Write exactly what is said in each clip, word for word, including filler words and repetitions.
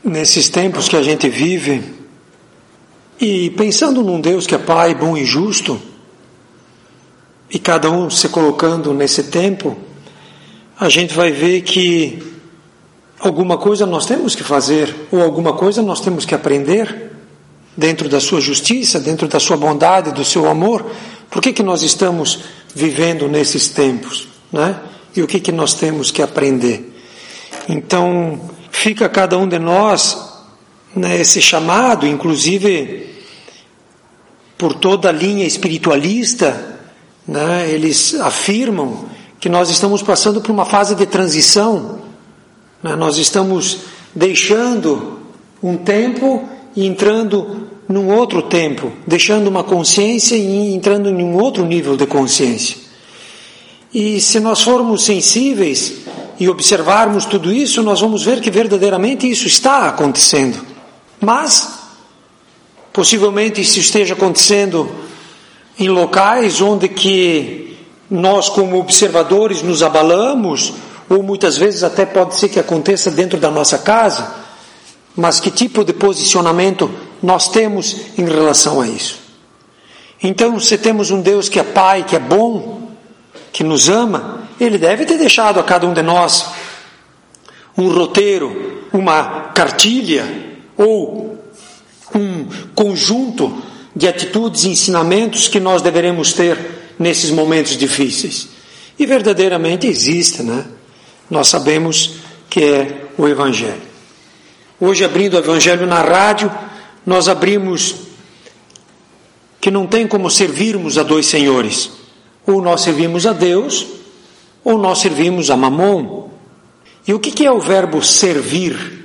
Nesses tempos que a gente vive, e pensando num Deus que é Pai, bom e justo, e cada um se colocando nesse tempo, a gente vai ver que alguma coisa nós temos que fazer, ou alguma coisa nós temos que aprender, dentro da sua justiça, dentro da sua bondade, do seu amor. Por que que nós estamos vivendo nesses tempos, né? E o que que nós temos que aprender? Então, fica cada um de nós, né, esse chamado, inclusive por toda a linha espiritualista, né, eles afirmam que nós estamos passando por uma fase de transição, né, nós estamos deixando um tempo e entrando num outro tempo, deixando uma consciência e entrando em um outro nível de consciência. E se nós formos sensíveis e observarmos tudo isso, nós vamos ver que verdadeiramente isso está acontecendo. Mas, possivelmente isso esteja acontecendo em locais onde que nós, como observadores, nos abalamos, ou muitas vezes até pode ser que aconteça dentro da nossa casa. Mas que tipo de posicionamento nós temos em relação a isso? Então, se temos um Deus que é Pai, que é bom, que nos ama, Ele deve ter deixado a cada um de nós um roteiro, uma cartilha, ou um conjunto de atitudes e ensinamentos que nós deveremos ter nesses momentos difíceis. E verdadeiramente existe, né? Nós sabemos que é o Evangelho. Hoje, abrindo o Evangelho na rádio, nós abrimos que não tem como servirmos a dois senhores. Ou nós servimos a Deus, ou nós servimos a Mamon. E o que é o verbo servir?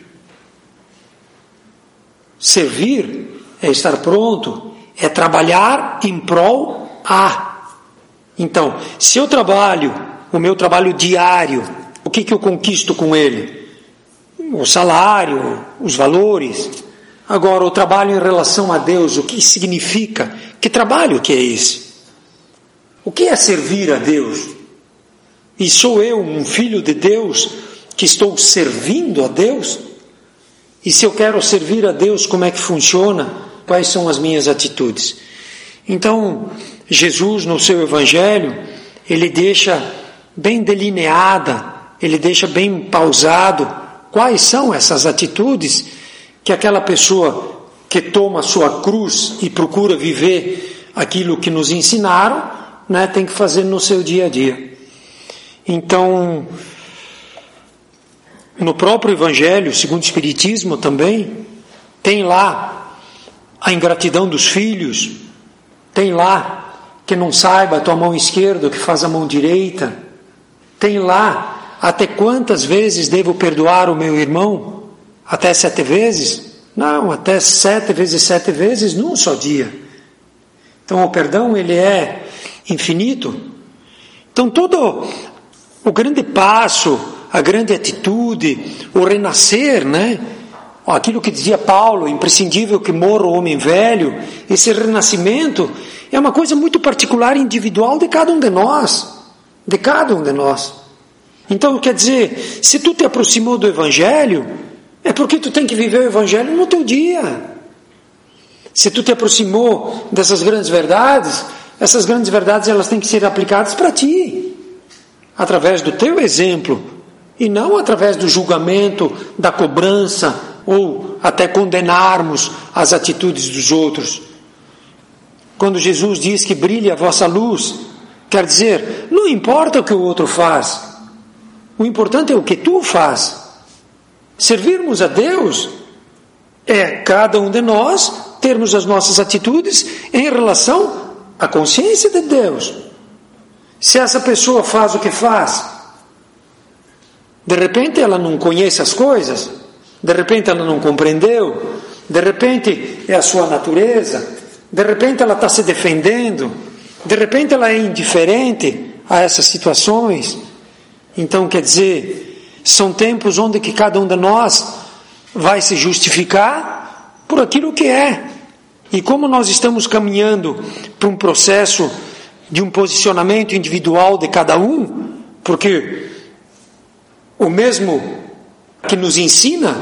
Servir é estar pronto, é trabalhar em prol a. Então, se eu trabalho, o meu trabalho diário, o que que eu conquisto com ele? O salário, os valores. Agora, o trabalho em relação a Deus, o que significa? Que trabalho que é esse? O que é servir a Deus? E sou eu, um filho de Deus, que estou servindo a Deus? E se eu quero servir a Deus, como é que funciona? Quais são as minhas atitudes? Então, Jesus, no seu Evangelho, ele deixa bem delineada, ele deixa bem pausado quais são essas atitudes que aquela pessoa que toma a sua cruz e procura viver aquilo que nos ensinaram, né, tem que fazer no seu dia a dia. Então, no próprio Evangelho, segundo o Espiritismo também, tem lá a ingratidão dos filhos, tem lá que não saiba a tua mão esquerda o que faz a mão direita, tem lá até quantas vezes devo perdoar o meu irmão? Até sete vezes? Não, até sete vezes sete vezes num só dia. Então o perdão, ele é infinito. Então todo o grande passo, a grande atitude, o renascer, né? Aquilo que dizia Paulo, imprescindível que morra o homem velho, esse renascimento é uma coisa muito particular e individual de cada um de nós, de cada um de nós. Então quer dizer, se tu te aproximou do Evangelho, é porque tu tem que viver o Evangelho no teu dia. Se tu te aproximou dessas grandes verdades, essas grandes verdades elas têm que ser aplicadas para ti, através do teu exemplo, e não através do julgamento, da cobrança, ou até condenarmos as atitudes dos outros. Quando Jesus diz que brilhe a vossa luz, quer dizer, não importa o que o outro faz, o importante é o que tu faz. Servirmos a Deus é cada um de nós termos as nossas atitudes em relação à consciência de Deus. Se essa pessoa faz o que faz, de repente ela não conhece as coisas, de repente ela não compreendeu, de repente é a sua natureza, de repente ela está se defendendo, de repente ela é indiferente a essas situações. Então, quer dizer, são tempos onde que cada um de nós vai se justificar por aquilo que é. E como nós estamos caminhando para um processo de um posicionamento individual de cada um, porque o mesmo que nos ensina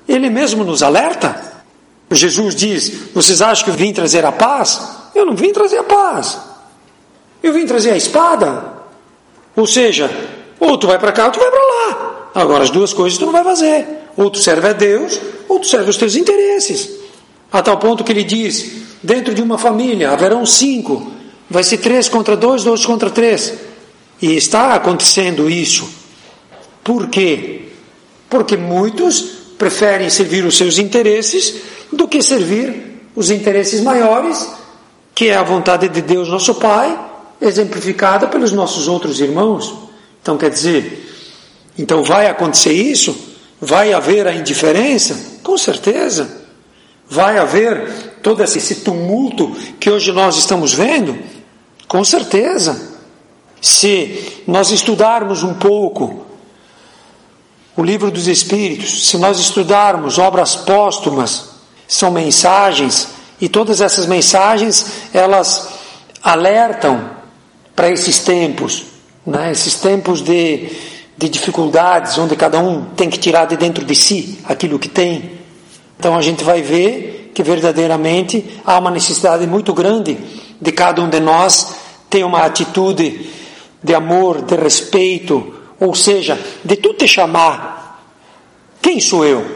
Ele mesmo nos alerta. Jesus diz, vocês acham que eu vim trazer a paz? Eu não vim trazer a paz. Eu vim trazer a espada. Ou seja, ou tu vai para cá ou tu vai para lá. Agora as duas coisas tu não vai fazer. Ou tu serve a Deus, ou tu serve os teus interesses. A tal ponto que ele diz, dentro de uma família haverão cinco. Vai ser três contra dois, dois contra três. E está acontecendo isso. Por quê? Porque muitos preferem servir os seus interesses do que servir os interesses maiores, que é a vontade de Deus nosso Pai, exemplificada pelos nossos outros irmãos. Então quer dizer, então vai acontecer isso? Vai haver a indiferença? Com certeza. Vai haver todo esse tumulto que hoje nós estamos vendo? Com certeza. Se nós estudarmos um pouco o livro dos Espíritos, se nós estudarmos obras póstumas, são mensagens, e todas essas mensagens, elas alertam para esses tempos, né? Esses tempos de, de dificuldades, onde cada um tem que tirar de dentro de si aquilo que tem. Então a gente vai ver que verdadeiramente há uma necessidade muito grande de cada um de nós ter uma atitude de amor, de respeito, ou seja, de tu te chamar. Quem sou eu?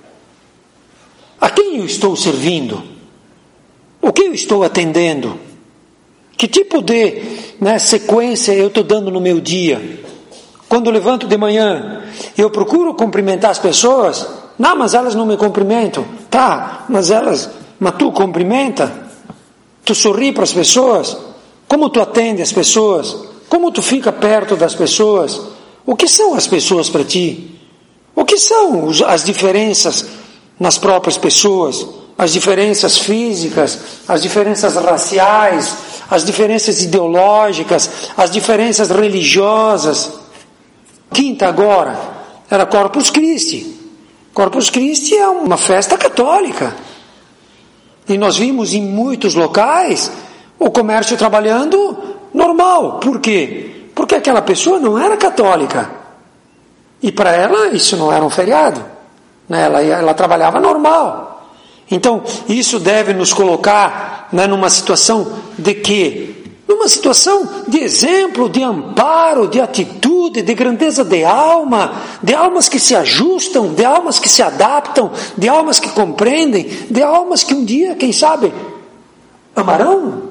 A quem eu estou servindo? O que eu estou atendendo? Que tipo de né, sequência eu estou dando no meu dia? Quando eu levanto de manhã, eu procuro cumprimentar as pessoas? Não, mas elas não me cumprimentam. Tá, mas elas, mas tu cumprimenta? Tu sorri para as pessoas? Como tu atende as pessoas? Como tu fica perto das pessoas? O que são as pessoas para ti? O que são as diferenças nas próprias pessoas? As diferenças físicas, as diferenças raciais, as diferenças ideológicas, as diferenças religiosas. Quinta agora era Corpus Christi. Corpus Christi é uma festa católica. E nós vimos em muitos locais o comércio trabalhando normal. Por quê? Porque aquela pessoa não era católica. E para ela isso não era um feriado. Né? Ela, ela trabalhava normal. Então isso deve nos colocar né, numa situação de quê? Numa situação de exemplo, de amparo, de atitude, de grandeza de alma, de almas que se ajustam, de almas que se adaptam, de almas que compreendem, de almas que um dia, quem sabe, amarão.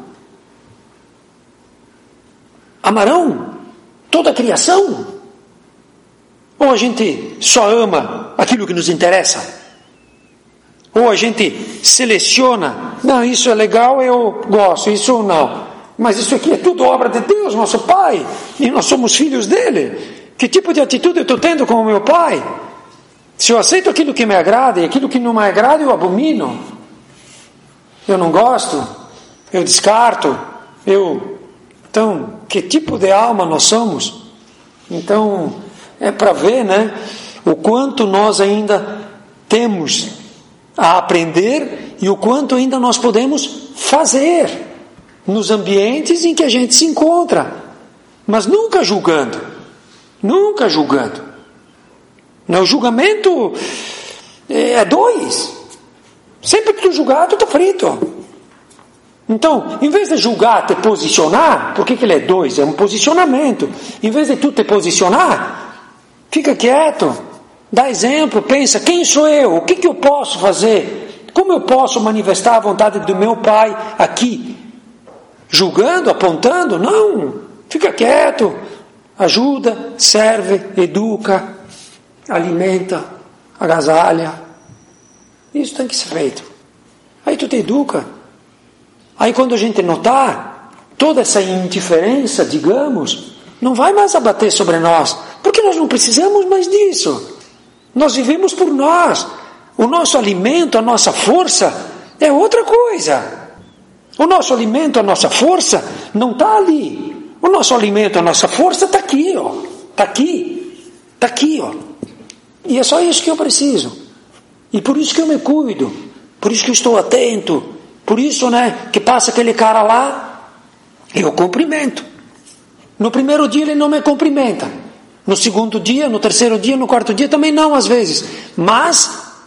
Amarão toda a criação? Ou a gente só ama aquilo que nos interessa? Ou a gente seleciona, não, isso é legal, eu gosto, isso não. Mas isso aqui é tudo obra de Deus, nosso Pai, e nós somos filhos dele. Que tipo de atitude eu estou tendo com o meu Pai? Se eu aceito aquilo que me agrada e aquilo que não me agrada, eu abomino. Eu não gosto, eu descarto, eu... Então, que tipo de alma nós somos? Então, é para ver, né, o quanto nós ainda temos a aprender e o quanto ainda nós podemos fazer nos ambientes em que a gente se encontra, mas nunca julgando, nunca julgando. O julgamento é dois. Sempre que tu julgar, tu está frito. Então, em vez de julgar, te posicionar, por que que ele é dois? É um posicionamento. Em vez de tu te posicionar, fica quieto, dá exemplo, pensa, quem sou eu? O que que eu posso fazer? Como eu posso manifestar a vontade do meu Pai aqui? Julgando, apontando? Não, fica quieto, ajuda, serve, educa, alimenta, agasalha. Isso tem que ser feito. Aí tu te educa. Aí quando a gente notar toda essa indiferença, digamos, não vai mais abater sobre nós, porque nós não precisamos mais disso. Nós vivemos por nós. O nosso alimento, a nossa força é outra coisa. O nosso alimento, a nossa força não está ali. O nosso alimento, a nossa força está aqui, ó. Está aqui. Está aqui, ó. E é só isso que eu preciso. E por isso que eu me cuido. Por isso que eu estou atento. Por isso, né, que passa aquele cara lá, eu cumprimento. No primeiro dia ele não me cumprimenta. No segundo dia, no terceiro dia, no quarto dia também não, às vezes. Mas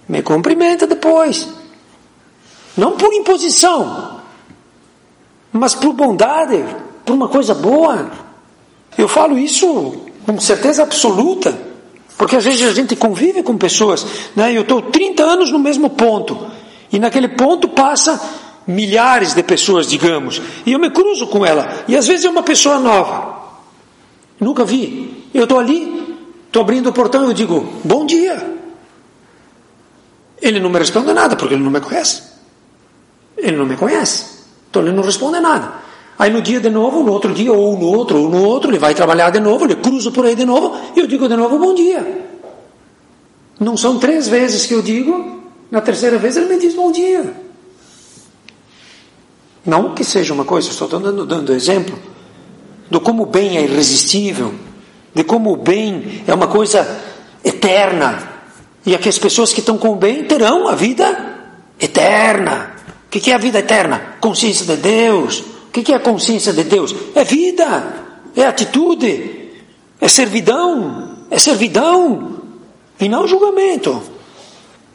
me cumprimenta depois. Não por imposição, mas por bondade, por uma coisa boa. Eu falo isso com certeza absoluta, porque às vezes a gente convive com pessoas, né? Eu estou trinta anos no mesmo ponto, e naquele ponto passa milhares de pessoas, digamos, e eu me cruzo com ela, e às vezes é uma pessoa nova, nunca vi. Eu estou ali, estou abrindo o portão e eu digo, bom dia. Ele não me responde nada, porque ele não me conhece. Ele não me conhece, então ele não responde nada. Aí no dia de novo, no outro dia, ou no outro, ou no outro, ele vai trabalhar de novo, ele cruza por aí de novo, e eu digo de novo, bom dia. Não são três vezes que eu digo, na terceira vez ele me diz bom dia. Não que seja uma coisa, estou dando, dando exemplo, de como o bem é irresistível, de como o bem é uma coisa eterna, e é que as pessoas que estão com o bem terão a vida eterna. O que é a vida eterna? Consciência de Deus. O que é a consciência de Deus? É vida, é atitude, é servidão, é servidão, e não julgamento.